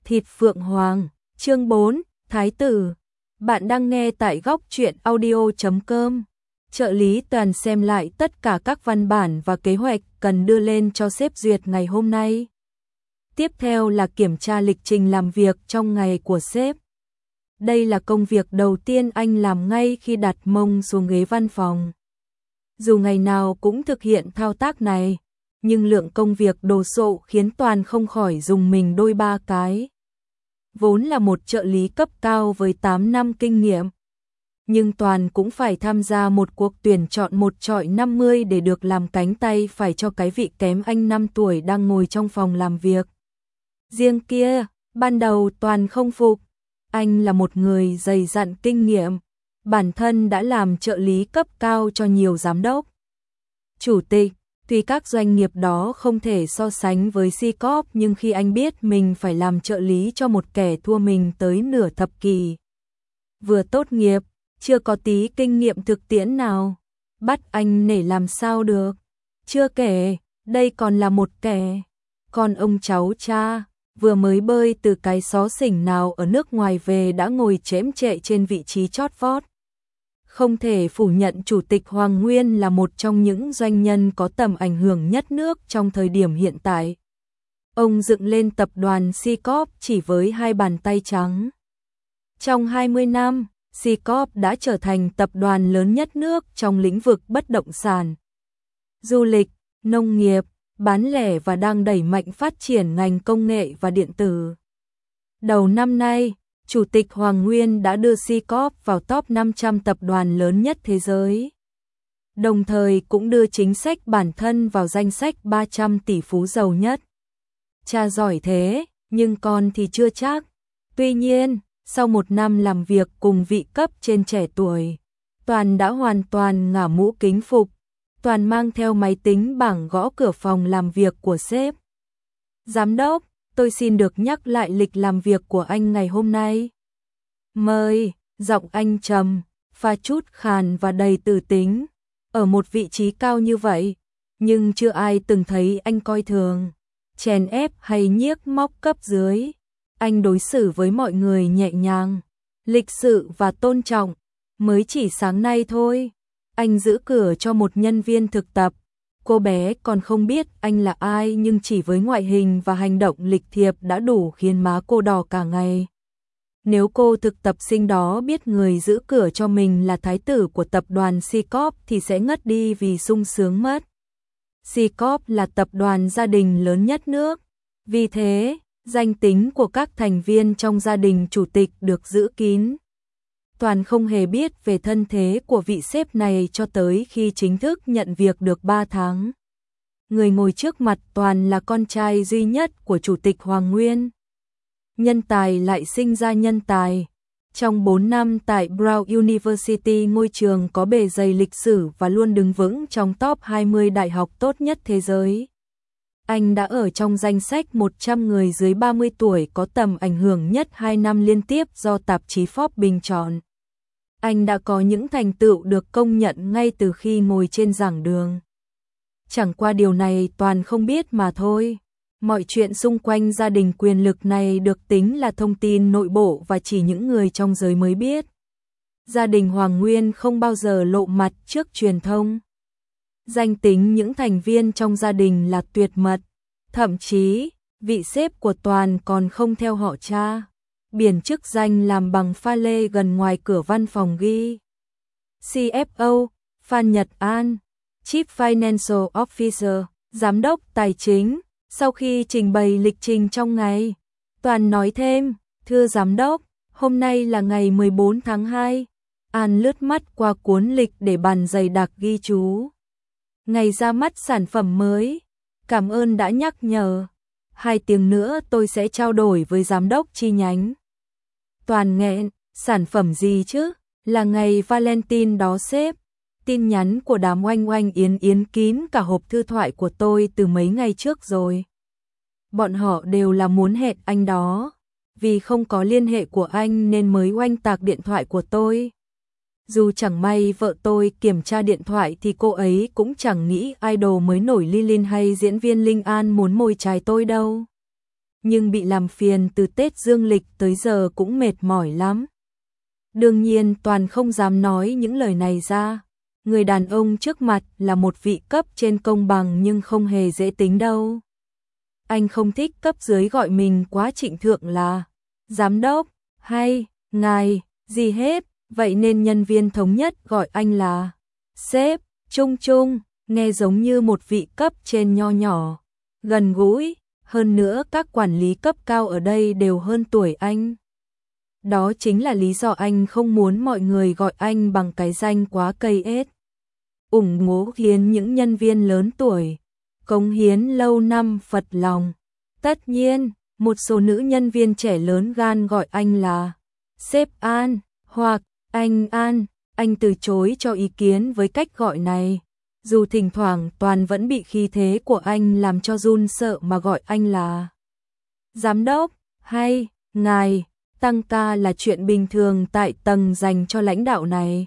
Thịt Phượng Hoàng, chương 4, Thái tử. Bạn đang nghe tại góc truyện audio.com. Trợ lý Toàn xem lại tất cả các văn bản và kế hoạch cần đưa lên cho sếp duyệt ngày hôm nay. Tiếp theo là kiểm tra lịch trình làm việc trong ngày của sếp. Đây là công việc đầu tiên anh làm ngay khi đặt mông xuống ghế văn phòng. Dù ngày nào cũng thực hiện thao tác này, nhưng lượng công việc đồ sộ khiến Toàn không khỏi rùng mình đôi ba cái. Vốn là một trợ lý cấp cao với 8 năm kinh nghiệm, nhưng Toàn cũng phải tham gia một cuộc tuyển chọn 1 chọi 50 để được làm cánh tay phải cho cái vị kém anh 5 tuổi đang ngồi trong phòng làm việc. Riêng kia, ban đầu Toàn không phục, anh là một người dày dặn kinh nghiệm, bản thân đã làm trợ lý cấp cao cho nhiều giám đốc, chủ tịch. Tuy các doanh nghiệp đó không thể so sánh với C-Corp, nhưng khi anh biết mình phải làm trợ lý cho một kẻ thua mình tới nửa thập kỷ, vừa tốt nghiệp, chưa có tí kinh nghiệm thực tiễn nào, bắt anh nể làm sao được. Chưa kể, đây còn là một kẻ con ông cháu cha, vừa mới bơi từ cái xó xỉnh nào ở nước ngoài về đã ngồi chễm chệ trên vị trí chót vót. Không thể phủ nhận Chủ tịch Hoàng Nguyên là một trong những doanh nhân có tầm ảnh hưởng nhất nước trong thời điểm hiện tại. Ông dựng lên tập đoàn C-Corp chỉ với 2 bàn tay trắng. Trong 20 năm, C-Corp đã trở thành tập đoàn lớn nhất nước trong lĩnh vực bất động sản, du lịch, nông nghiệp, bán lẻ và đang đẩy mạnh phát triển ngành công nghệ và điện tử. Đầu năm nay, Chủ tịch Hoàng Nguyên đã đưa C-Corp vào top 500 tập đoàn lớn nhất thế giới. Đồng thời cũng đưa chính sách bản thân vào danh sách 300 tỷ phú giàu nhất. Cha giỏi thế, nhưng con thì chưa chắc. Tuy nhiên, sau 1 năm làm việc cùng vị cấp trên trẻ tuổi, Toàn đã hoàn toàn ngả mũ kính phục. Toàn mang theo máy tính bảng gõ cửa phòng làm việc của sếp. Giám đốc, tôi xin được nhắc lại lịch làm việc của anh ngày hôm nay. Mời, giọng anh trầm, pha chút khàn và đầy từ tính. Ở một vị trí cao như vậy, nhưng chưa ai từng thấy anh coi thường, chèn ép hay nhiếc móc cấp dưới. Anh đối xử với mọi người nhẹ nhàng, lịch sự và tôn trọng. Mới chỉ sáng nay thôi, anh giữ cửa cho một nhân viên thực tập. Cô bé còn không biết anh là ai, nhưng chỉ với ngoại hình và hành động lịch thiệp đã đủ khiến má cô đỏ cả ngày. Nếu cô thực tập sinh đó biết người giữ cửa cho mình là thái tử của tập đoàn C-Corp thì sẽ ngất đi vì sung sướng mất. C-Corp là tập đoàn gia đình lớn nhất nước. Vì thế, danh tính của các thành viên trong gia đình chủ tịch được giữ kín. Toàn không hề biết về thân thế của vị sếp này cho tới khi chính thức nhận việc được 3 tháng. Người ngồi trước mặt Toàn là con trai duy nhất của Chủ tịch Hoàng Nguyên. Nhân tài lại sinh ra nhân tài. Trong 4 năm tại Brown University, ngôi trường có bề dày lịch sử và luôn đứng vững trong top 20 đại học tốt nhất thế giới, anh đã ở trong danh sách 100 người dưới 30 tuổi có tầm ảnh hưởng nhất 2 năm liên tiếp do tạp chí Forbes bình chọn. Anh đã có những thành tựu được công nhận ngay từ khi ngồi trên giảng đường. Chẳng qua điều này Toàn không biết mà thôi. Mọi chuyện xung quanh gia đình quyền lực này được tính là thông tin nội bộ và chỉ những người trong giới mới biết. Gia đình Hoàng Nguyên không bao giờ lộ mặt trước truyền thông. Danh tính những thành viên trong gia đình là tuyệt mật. Thậm chí, vị sếp của Toàn còn không theo họ cha. Biển chức danh làm bằng pha lê gần ngoài cửa văn phòng ghi CFO, Phan Nhật An, Chief Financial Officer, Giám đốc Tài chính. Sau khi trình bày lịch trình trong ngày, Toàn nói thêm, thưa Giám đốc, hôm nay là ngày 14 tháng 2. An lướt mắt qua cuốn lịch để bàn dày đặc ghi chú. Ngày ra mắt sản phẩm mới. Cảm ơn đã nhắc nhở. 2 tiếng nữa tôi sẽ trao đổi với giám đốc chi nhánh. Toàn nghẹn, sản phẩm gì chứ? Là ngày Valentine đó sếp. Tin nhắn của đám oanh oanh yến yến kín cả hộp thư thoại của tôi từ mấy ngày trước rồi. Bọn họ đều là muốn hẹn anh đó. Vì không có liên hệ của anh nên mới oanh tạc điện thoại của tôi. Dù chẳng may vợ tôi kiểm tra điện thoại thì cô ấy cũng chẳng nghĩ idol mới nổi Lilin hay diễn viên Linh An muốn mồi chài tôi đâu. nhưng bị làm phiền từ Tết dương lịch tới giờ cũng mệt mỏi lắm. Đương nhiên Toàn không dám nói những lời này ra. Người đàn ông trước mặt là một vị cấp trên công bằng nhưng không hề dễ tính đâu. Anh không thích cấp dưới gọi mình quá trịnh thượng là giám đốc hay ngài gì hết, vậy nên nhân viên thống nhất gọi anh là sếp. Chung chung, nghe giống như một vị cấp trên nho nhỏ, gần gũi, hơn nữa các quản lý cấp cao ở đây đều hơn tuổi anh. Đó chính là lý do anh không muốn mọi người gọi anh bằng cái danh quá cây ết. Ủng ngố hiến những nhân viên lớn tuổi, cống hiến lâu năm phật lòng. Tất nhiên, một số nữ nhân viên trẻ lớn gan gọi anh là sếp An hoặc anh An. Anh từ chối cho ý kiến với cách gọi này. Dù thỉnh thoảng Toàn vẫn bị khí thế của anh làm cho run sợ mà gọi anh là giám đốc hay ngài. Tăng ca là chuyện bình thường tại tầng dành cho lãnh đạo này.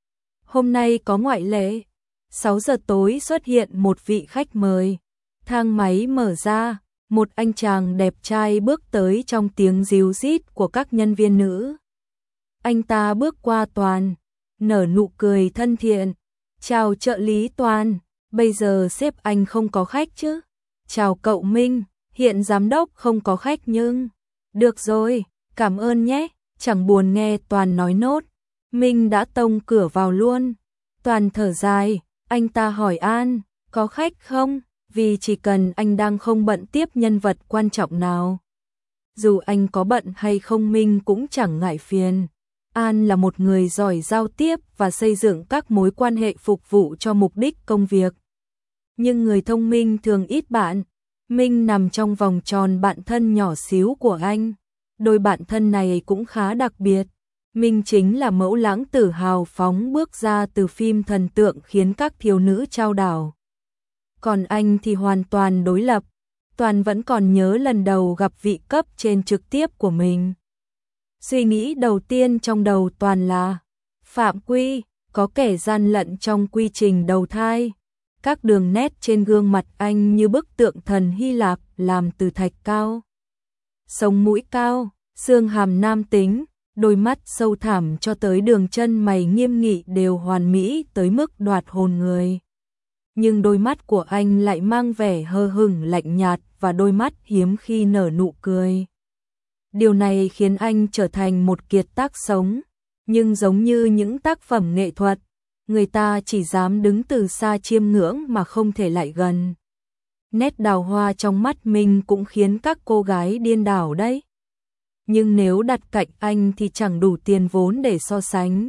Hôm nay có ngoại lệ. 6 giờ tối xuất hiện một vị khách mời. Thang máy mở ra, một anh chàng đẹp trai bước tới trong tiếng ríu rít của các nhân viên nữ. Anh ta bước qua Toàn, nở nụ cười thân thiện. Chào trợ lý Toàn, bây giờ sếp anh không có khách chứ? Chào cậu Minh, hiện giám đốc không có khách nhưng... Được rồi, cảm ơn nhé, chẳng buồn nghe Toàn nói nốt. Minh đã tông cửa vào luôn. Toàn thở dài, anh ta hỏi An, có khách không? Vì chỉ cần anh đang không bận tiếp nhân vật quan trọng nào. Dù anh có bận hay không Minh cũng chẳng ngại phiền. An là một người giỏi giao tiếp và xây dựng các mối quan hệ phục vụ cho mục đích công việc. Nhưng người thông minh thường ít bạn. Minh nằm trong vòng tròn bạn thân nhỏ xíu của anh. Đôi bạn thân này cũng khá đặc biệt. Minh chính là mẫu lãng tử hào phóng bước ra từ phim thần tượng khiến các thiếu nữ trao đảo. Còn anh thì hoàn toàn đối lập. Toàn vẫn còn nhớ lần đầu gặp vị cấp trên trực tiếp của mình. Suy nghĩ đầu tiên trong đầu Toàn là phạm quy, có kẻ gian lận trong quy trình đầu thai. Các đường nét trên gương mặt anh như bức tượng thần Hy Lạp làm từ thạch cao. Sống mũi cao, xương hàm nam tính, đôi mắt sâu thẳm cho tới đường chân mày nghiêm nghị đều hoàn mỹ tới mức đoạt hồn người. Nhưng đôi mắt của anh lại mang vẻ hờ hững lạnh nhạt và đôi mắt hiếm khi nở nụ cười. Điều này khiến anh trở thành một kiệt tác sống, nhưng giống như những tác phẩm nghệ thuật, người ta chỉ dám đứng từ xa chiêm ngưỡng mà không thể lại gần. Nét đào hoa trong mắt mình cũng khiến các cô gái điên đảo đấy. Nhưng nếu đặt cạnh anh thì chẳng đủ tiền vốn để so sánh.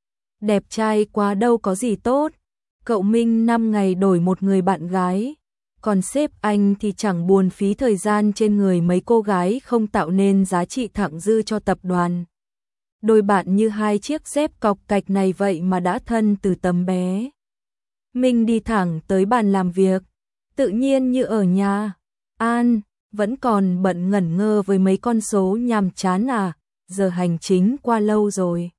Đẹp trai quá đâu có gì tốt. Cậu Minh 5 ngày đổi một người bạn gái. Còn sếp anh thì chẳng buồn phí thời gian trên người mấy cô gái không tạo nên giá trị thặng dư cho tập đoàn. Đôi bạn như hai chiếc dép cọc cạch này vậy mà đã thân từ tấm bé. Minh đi thẳng tới bàn làm việc, tự nhiên như ở nhà. An, vẫn còn bận ngẩn ngơ với mấy con số nhàm chán à, giờ hành chính qua lâu rồi.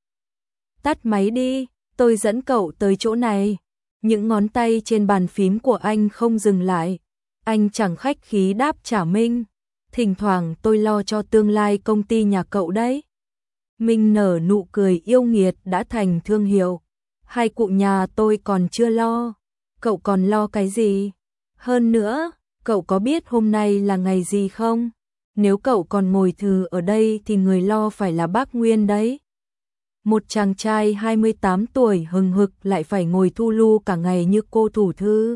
Tắt máy đi, tôi dẫn cậu tới chỗ này. Những ngón tay trên bàn phím của anh không dừng lại. Anh chẳng khách khí đáp trả Minh. Thỉnh thoảng tôi lo cho tương lai công ty nhà cậu đấy. Minh nở nụ cười yêu nghiệt đã thành thương hiệu. Hai cụ nhà tôi còn chưa lo. Cậu còn lo cái gì? Hơn nữa, cậu có biết hôm nay là ngày gì không? Nếu cậu còn ngồi thừ ở đây thì người lo phải là bác Nguyên đấy. Một chàng trai 28 tuổi hừng hực lại phải ngồi thu lu cả ngày như cô thủ thư.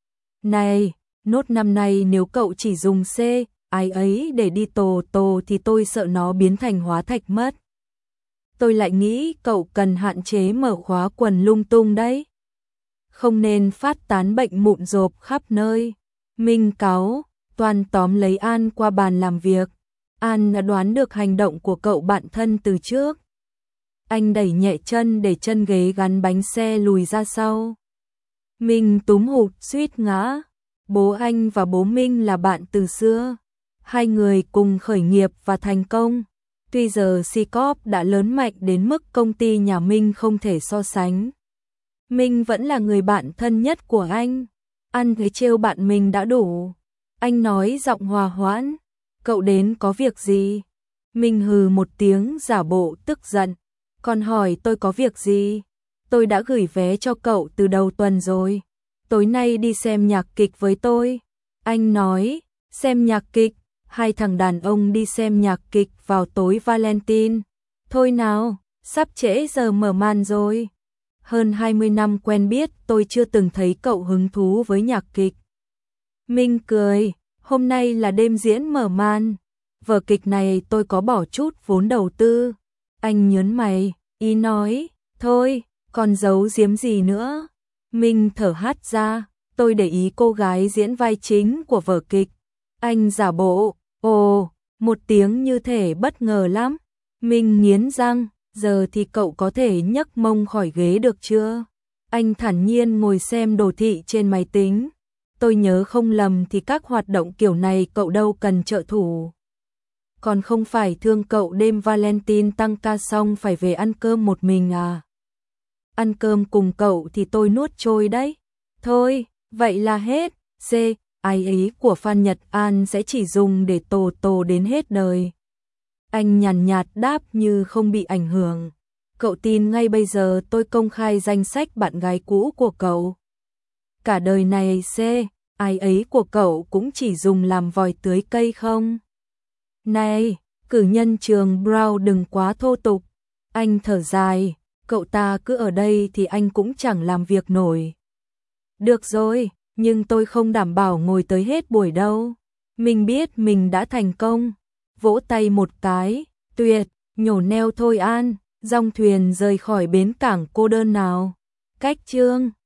Này, nốt năm nay nếu cậu chỉ dùng C, ai ấy để đi tổ thì tôi sợ nó biến thành hóa thạch mất. Tôi lại nghĩ cậu cần hạn chế mở khóa quần lung tung đấy. Không nên phát tán bệnh mụn rộp khắp nơi. Minh cáu, Toàn tóm lấy An qua bàn làm việc. An đã đoán được hành động của cậu bạn thân từ trước. Anh đẩy nhẹ chân để chân ghế gắn bánh xe lùi ra sau. Minh túm hụt suýt ngã. Bố anh và bố Minh là bạn từ xưa. Hai người cùng khởi nghiệp và thành công. Tuy giờ C-Corp đã lớn mạnh đến mức công ty nhà Minh không thể so sánh. Minh vẫn là người bạn thân nhất của anh. Ăn với trêu bạn mình đã đủ. Anh nói giọng hòa hoãn. cậu đến có việc gì? Minh hừ một tiếng giả bộ tức giận, còn hỏi tôi có việc gì? Tôi đã gửi vé cho cậu từ đầu tuần rồi. Tối nay đi xem nhạc kịch với tôi. Anh nói, xem nhạc kịch, hai thằng đàn ông đi xem nhạc kịch vào tối Valentine. Thôi nào, sắp trễ giờ mở màn rồi. Hơn 20 năm quen biết tôi chưa từng thấy cậu hứng thú với nhạc kịch. Minh cười, hôm nay là đêm diễn mở màn. Vở kịch này tôi có bỏ chút vốn đầu tư. Anh nhớn mày, ý nói, thôi, còn giấu giếm gì nữa. Minh thở hắt ra, tôi để ý cô gái diễn vai chính của vở kịch. Anh giả bộ, ồ, một tiếng như thể bất ngờ lắm. Minh nghiến răng, giờ thì cậu có thể nhấc mông khỏi ghế được chưa? Anh thản nhiên ngồi xem đồ thị trên máy tính. Tôi nhớ không lầm thì các hoạt động kiểu này cậu đâu cần trợ thủ. Còn không phải thương cậu đêm Valentine tăng ca xong phải về ăn cơm một mình à? Ăn cơm cùng cậu thì tôi nuốt trôi đấy. Thôi, vậy là hết. C. Ái ấy của Phan Nhật An sẽ chỉ dùng để tổ đến hết đời. Anh nhàn nhạt đáp như không bị ảnh hưởng. Cậu tin ngay bây giờ tôi công khai danh sách bạn gái cũ của cậu. Cả đời này C. Ái ấy của cậu cũng chỉ dùng làm vòi tưới cây không? Này, cử nhân Trường Brown đừng quá thô tục. Anh thở dài, cậu ta cứ ở đây thì anh cũng chẳng làm việc nổi. Được rồi, nhưng tôi không đảm bảo ngồi tới hết buổi đâu. Mình biết mình đã thành công. Vỗ tay một cái, tuyệt, nhổ neo thôi An, dòng thuyền rời khỏi bến cảng cô đơn nào. Cách chương